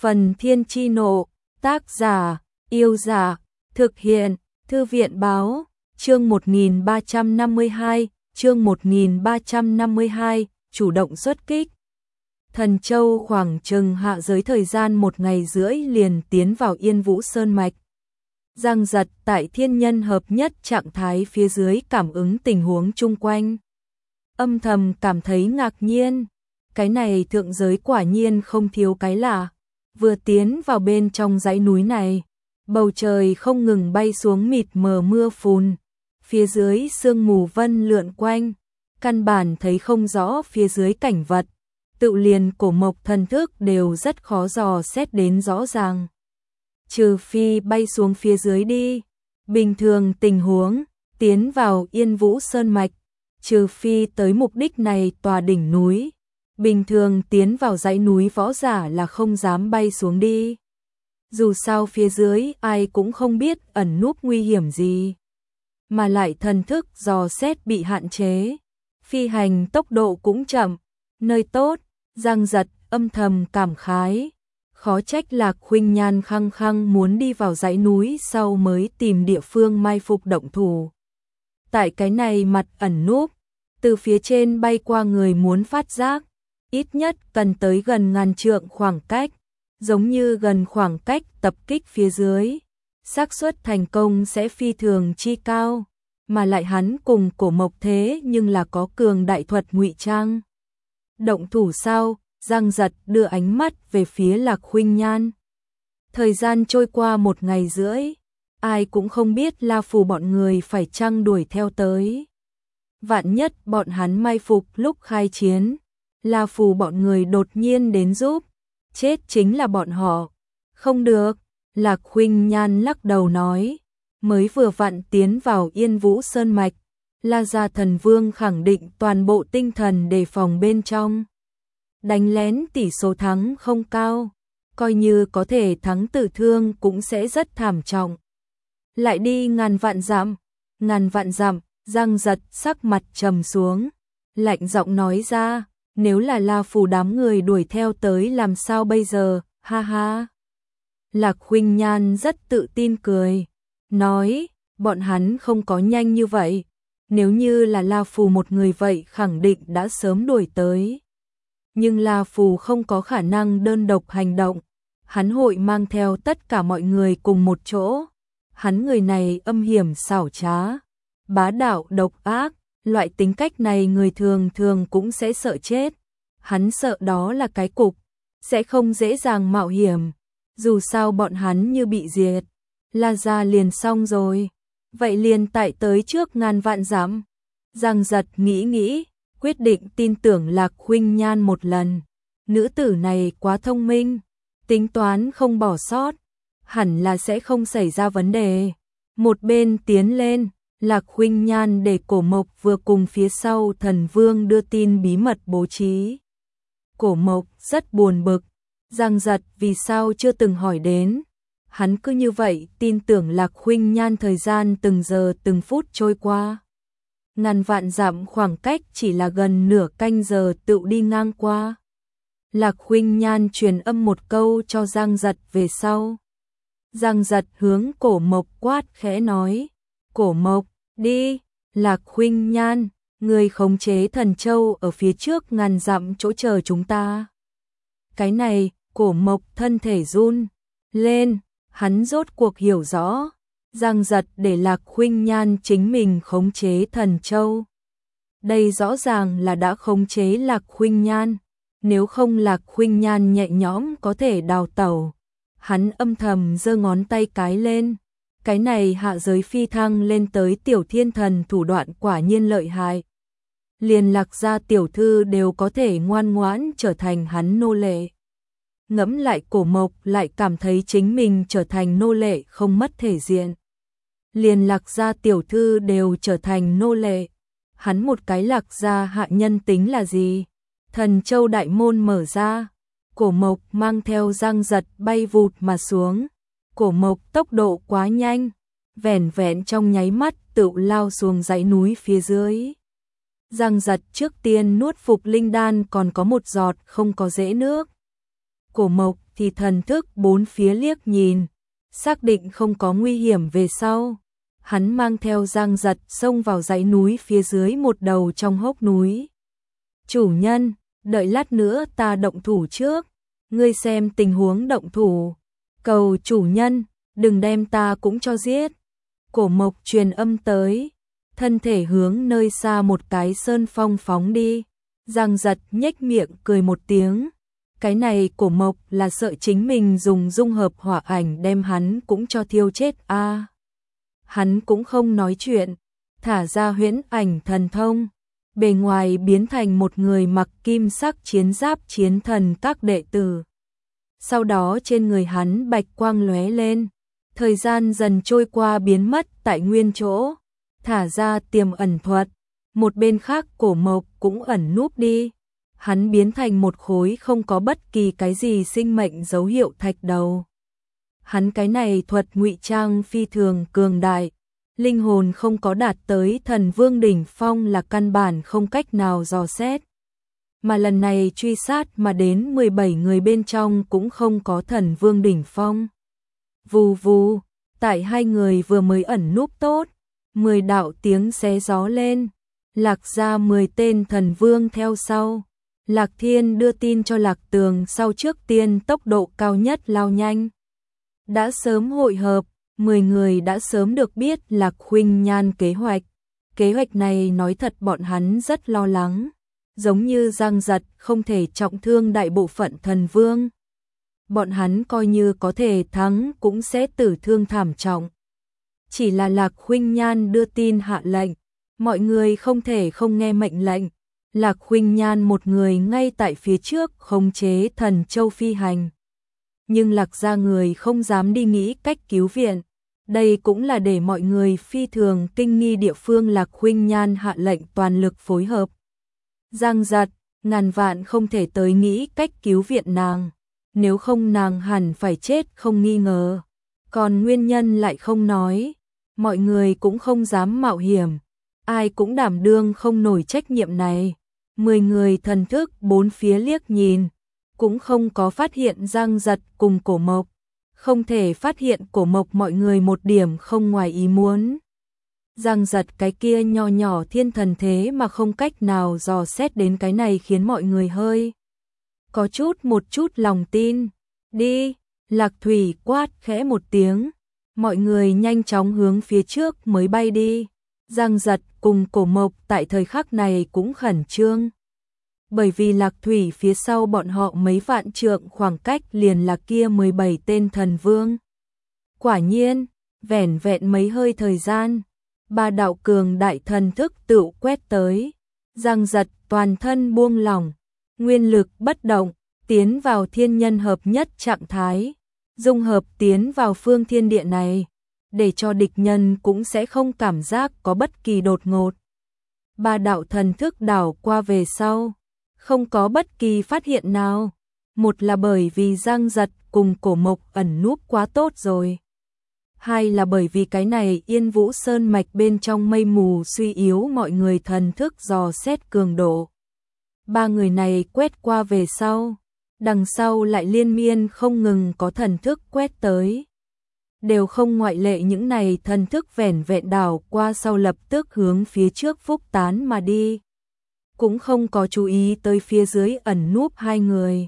Phần Thiên Chi Nộ, tác giả, Yêu Giả, thực hiện, Thư viện Báo, chương 1352, chương 1352, chủ động xuất kích. Thần Châu khoảng chừng hạ giới thời gian 1 ngày rưỡi liền tiến vào Yên Vũ Sơn Mạch. Giang Giật tại thiên nhân hợp nhất trạng thái phía dưới cảm ứng tình huống chung quanh. Âm thầm cảm thấy ngạc nhiên, cái này thượng giới quả nhiên không thiếu cái lạ. Vừa tiến vào bên trong dãy núi này, bầu trời không ngừng bay xuống mịt mờ mưa phùn, phía dưới sương mù vân lượn quanh, căn bản thấy không rõ phía dưới cảnh vật, tự liền cổ mộc thần thức đều rất khó dò xét đến rõ ràng. Trừ phi bay xuống phía dưới đi, bình thường tình huống, tiến vào Yên Vũ Sơn Mạch, trừ phi tới mục đích này tòa đỉnh núi, bình thường tiến vào dãy núi võ giả là không dám bay xuống đi. Dù sao phía dưới ai cũng không biết ẩn núp nguy hiểm gì, mà lại thần thức dò xét bị hạn chế, phi hành tốc độ cũng chậm, nơi tốt. Giang Giật âm thầm cảm khái, khó trách Lạc Khuynh Nhan khăng khăng muốn đi vào dãy núi sau mới tìm địa phương mai phục động thủ. Tại cái này mặt ẩn núp, từ phía trên bay qua người muốn phát giác, ít nhất cần tới gần ngàn trượng khoảng cách, giống như gần khoảng cách tập kích phía dưới, xác suất thành công sẽ phi thường chi cao, mà lại hắn cùng cổ mộc thế nhưng là có cường đại thuật ngụy trang. Động thủ sao? Giang Giật đưa ánh mắt về phía Lạc Khuynh Nhan. Thời gian trôi qua 1 ngày rưỡi, ai cũng không biết La Phù bọn người phải chăng đuổi theo tới. Vạn nhất bọn hắn mai phục lúc khai chiến, La Phù bọn người đột nhiên đến giúp, chết chính là bọn họ. Không được, Lạc Khuynh Nhan lắc đầu nói, mới vừa vặn tiến vào Yên Vũ Sơn Mạch, La Gia Thần Vương khẳng định toàn bộ tinh thần đề phòng bên trong. Đánh lén tỷ số thắng không cao, coi như có thể thắng tử thương cũng sẽ rất thảm trọng. Lại đi ngàn vạn dặm, Giang Giật sắc mặt trầm xuống, lạnh giọng nói ra, nếu là La Phù đám người đuổi theo tới làm sao bây giờ, ha ha. Lạc Khuynh Nhan rất tự tin cười, nói, bọn hắn không có nhanh như vậy, nếu như là La Phù một người vậy khẳng định đã sớm đuổi tới. Nhưng La Phù không có khả năng đơn độc hành động, hắn hội mang theo tất cả mọi người cùng một chỗ. Hắn người này âm hiểm xảo trá, bá đạo độc ác, loại tính cách này người thường thường cũng sẽ sợ chết. Hắn sợ đó là cái cục, sẽ không dễ dàng mạo hiểm. Dù sao bọn hắn như bị diệt, La Gia liền xong rồi. Vậy liền tại tới trước ngàn vạn dặm. Giang Giật nghĩ, quyết định tin tưởng Lạc Khuynh Nhan một lần. Nữ tử này quá thông minh, tính toán không bỏ sót, hẳn là sẽ không xảy ra vấn đề. Một bên tiến lên, Lạc Khuynh Nhan để cổ mộc vừa cùng phía sau Thần Vương đưa tin bí mật bố trí. Cổ mộc rất buồn bực, Giang Giật vì sao chưa từng hỏi đến. Hắn cứ như vậy tin tưởng Lạc Khuynh Nhan. Thời gian từng giờ từng phút trôi qua. Ngàn vạn dặm khoảng cách chỉ là gần nửa canh giờ tự đi ngang qua. Lạc Khuynh Nhan truyền âm một câu cho Giang Giật về sau. Giang Giật hướng cổ mộc quát khẽ nói, cổ mộc, đi. Lạc Khuynh Nhan, người khống chế Thần Châu ở phía trước ngàn dặm chỗ chờ chúng ta. Cái này, cổ mộc thân thể run lên, hắn rốt cuộc hiểu rõ. Giang Giật để Lạc Khuynh Nhan chính mình khống chế Thần Châu. Đây rõ ràng là đã khống chế Lạc Khuynh Nhan, nếu không Lạc Khuynh Nhan nhẹ nhõm có thể đào tẩu. Hắn âm thầm giơ ngón tay cái lên, cái này hạ giới phi thăng lên tới tiểu thiên thần thủ đoạn quả nhiên lợi hại. Liền Lạc gia tiểu thư đều có thể ngoan ngoãn trở thành hắn nô lệ. Ngẫm lại cổ mộc lại cảm thấy chính mình trở thành nô lệ không mất thể diện. Liền Lạc gia tiểu thư đều trở thành nô lệ, hắn một cái Lạc gia hạ nhân tính là gì? Thần Châu đại môn mở ra, cổ mộc mang theo Giang Giật bay vụt mà xuống. Cổ mộc tốc độ quá nhanh, vẻn vẹn trong nháy mắt tự lao xuống dãy núi phía dưới. Giang Giật trước tiên nuốt phục linh đan còn có một giọt không có dễ nước. Cổ Mộc thì thần thức bốn phía liếc nhìn, xác định không có nguy hiểm về sau. Hắn mang theo Giang Giật xông vào dãy núi phía dưới một đầu trong hốc núi. Chủ nhân, đợi lát nữa ta động thủ trước, ngươi xem tình huống động thủ. Cầu chủ nhân, đừng đem ta cũng cho giết. Cổ Mộc truyền âm tới, thân thể hướng nơi xa một cái sơn phong phóng đi. Giang Giật nhếch miệng cười một tiếng. Cái này Cổ Mộc là sợ chính mình dùng dung hợp hỏa ảnh đem hắn cũng cho thiêu chết a. Hắn cũng không nói chuyện, thả ra huyễn ảnh thần thông, bề ngoài biến thành một người mặc kim sắc chiến giáp chiến thần các đệ tử. Sau đó trên người hắn bạch quang lóe lên, thời gian dần trôi qua biến mất tại nguyên chỗ, thả ra tiềm ẩn thuật. Một bên khác Cổ Mộc cũng ẩn núp đi, hắn biến thành một khối không có bất kỳ cái gì sinh mệnh dấu hiệu thạch đầu. Hắn cái này thuật ngụy trang phi thường cường đại, linh hồn không có đạt tới thần vương đỉnh phong là căn bản không cách nào dò xét. Mà lần này truy sát mà đến 17 người bên trong cũng không có thần vương đỉnh phong. Vù vù, tại hai người vừa mới ẩn núp tốt, 10 đạo tiếng xé gió lên, Lạc ra 10 tên thần vương theo sau. Lạc Thiên đưa tin cho Lạc Tường sau trước tiên tốc độ cao nhất lao nhanh. Đã sớm hội hợp, 10 người đã sớm được biết Lạc Khuynh Nhan kế hoạch. Kế hoạch này nói thật bọn hắn rất lo lắng, giống như Giang Giật không thể trọng thương đại bộ phận thần vương. Bọn hắn coi như có thể thắng cũng sẽ tử thương thảm trọng. Chỉ là Lạc Khuynh Nhan đưa tin hạ lệnh, mọi người không thể không nghe mệnh lệnh. Lạc Khuynh Nhan một người ngay tại phía trước khống chế thần châu phi hành. Nhưng Lạc gia người không dám đi nghĩ cách cứu viện. Đây cũng là để mọi người phi thường kinh nghi địa phương. Lạc Khuynh Nhan hạ lệnh toàn lực phối hợp. Giang Giật, ngàn vạn không thể tới nghĩ cách cứu viện nàng, nếu không nàng hẳn phải chết không nghi ngờ. Còn nguyên nhân lại không nói, mọi người cũng không dám mạo hiểm, ai cũng đảm đương không nổi trách nhiệm này. 10 người thần thức bốn phía liếc nhìn, cũng không có phát hiện Giang Giật cùng Cổ Mộc. Không thể phát hiện Cổ Mộc mọi người một điểm không ngoài ý muốn. Giang Giật cái kia nho nhỏ thiên thần thế mà không cách nào dò xét đến cái này khiến mọi người hơi có một chút lòng tin. Đi, Lạc Thủy quát khẽ một tiếng, mọi người nhanh chóng hướng phía trước mới bay đi. Giang Giật cùng Cổ Mộc tại thời khắc này cũng khẩn trương. Bởi vì Lạc Thủy phía sau bọn họ mấy vạn trượng khoảng cách liền là kia 17 tên thần vương. Quả nhiên, vẻn vẹn mấy hơi thời gian, 3 đạo cường đại thần thức tự quét tới. Giang Giật toàn thân buông lỏng, nguyên lực bất động, tiến vào thiên nhân hợp nhất trạng thái, dung hợp tiến vào phương thiên địa này, để cho địch nhân cũng sẽ không cảm giác có bất kỳ đột ngột. 3 đạo thần thức đảo qua về sau, không có bất kỳ phát hiện nào. Một là bởi vì Giang Giật cùng Cổ Mộc ẩn núp quá tốt rồi. Hai là bởi vì cái này Yên Vũ Sơn mạch bên trong mây mù suy yếu mọi người thần thức dò xét cường độ. 3 người này quét qua về sau, đằng sau lại liên miên không ngừng có thần thức quét tới. Đều không ngoại lệ, những này thần thức vẻn vẹn đảo qua sau lập tức hướng phía trước phúc tán mà đi. Cũng không có chú ý tới phía dưới ẩn núp 2 người.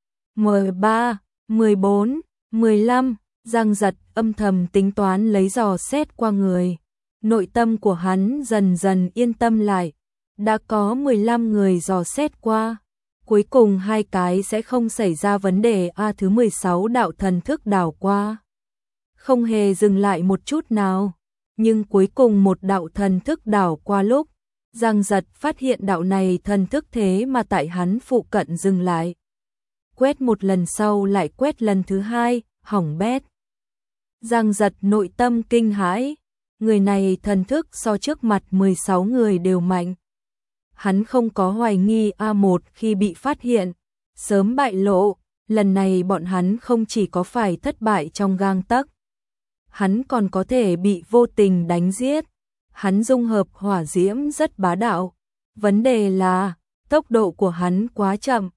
13, 14, 15, Giang Giật âm thầm tính toán lấy dò xét qua người. Nội tâm của hắn dần dần yên tâm lại. Đã có 15 người dò xét qua. Cuối cùng 2 cái sẽ không xảy ra vấn đề. Thứ 16 đạo thần thức đảo qua, không hề dừng lại một chút nào. Nhưng cuối cùng một đạo thần thức đảo qua lúc, Giang Giật phát hiện đạo này thần thức thế mà tại hắn phụ cận dừng lại. Quét một lần sau lại quét lần thứ 2, hỏng bét. Giang Giật nội tâm kinh hãi, người này thần thức so trước mặt 16 người đều mạnh. Hắn không có hoài nghi A1 khi bị phát hiện, sớm bại lộ, lần này bọn hắn không chỉ có phải thất bại trong gang tấc, hắn còn có thể bị vô tình đánh giết. Hắn dung hợp hỏa diễm rất bá đạo, vấn đề là tốc độ của hắn quá chậm,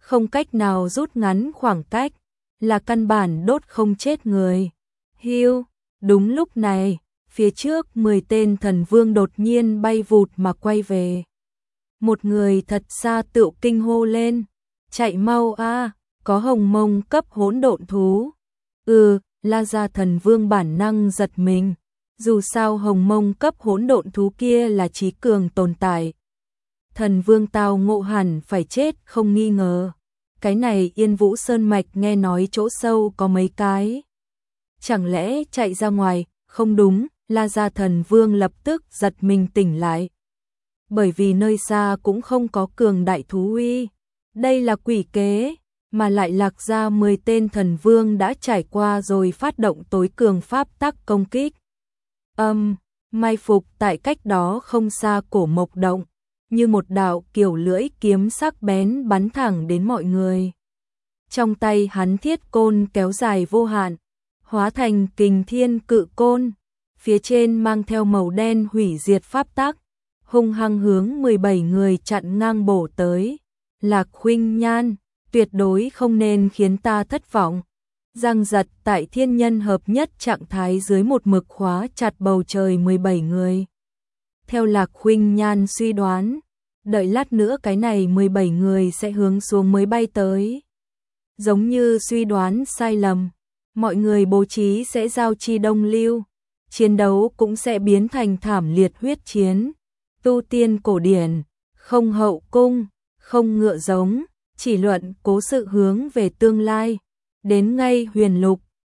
không cách nào rút ngắn khoảng cách, là căn bản đốt không chết người. Hưu, đúng lúc này, phía trước 10 tên thần vương đột nhiên bay vụt mà quay về. Một người thật xa tựu kinh hô lên, chạy mau a, có hồng mông cấp hỗn độn thú. La Gia thần vương bản năng giật mình, dù sao hồng mông cấp hỗn độn thú kia là trí cường tồn tại. Thần vương tao ngộ hẳn phải chết không nghi ngờ. Cái này Yên Vũ Sơn Mạch nghe nói chỗ sâu có mấy cái. Chẳng lẽ chạy ra ngoài, không đúng, La Gia thần vương lập tức giật mình tỉnh lại. Bởi vì nơi xa cũng không có cường đại thú uy. Đây là quỷ kế, mà lại Lạc Gia 10 tên thần vương đã trải qua rồi phát động tối cường pháp tắc công kích. Mai phục tại cách đó không xa cổ mộc động, như một đạo kiểu lưỡi kiếm sắc bén bắn thẳng đến mọi người. Trong tay hắn thiết côn kéo dài vô hạn, hóa thành kình thiên cự côn, phía trên mang theo màu đen hủy diệt pháp tắc, hung hăng hướng 17 người chặn ngang bổ tới. Lạc Khuynh Nhan, tuyệt đối không nên khiến ta thất vọng. Giang giật tại thiên nhân hợp nhất trạng thái dưới một mực khóa chặt bầu trời 17 người. Theo Lạc Khuynh Nhan suy đoán, đợi lát nữa cái này 17 người sẽ hướng xuống mới bay tới. Giống như suy đoán sai lầm, mọi người bố trí sẽ giao chi đông lưu, chiến đấu cũng sẽ biến thành thảm liệt huyết chiến. Tu tiên cổ điển, không hậu cung, không ngựa giống, chỉ luận cố sự hướng về tương lai. Đến ngay huyền lục,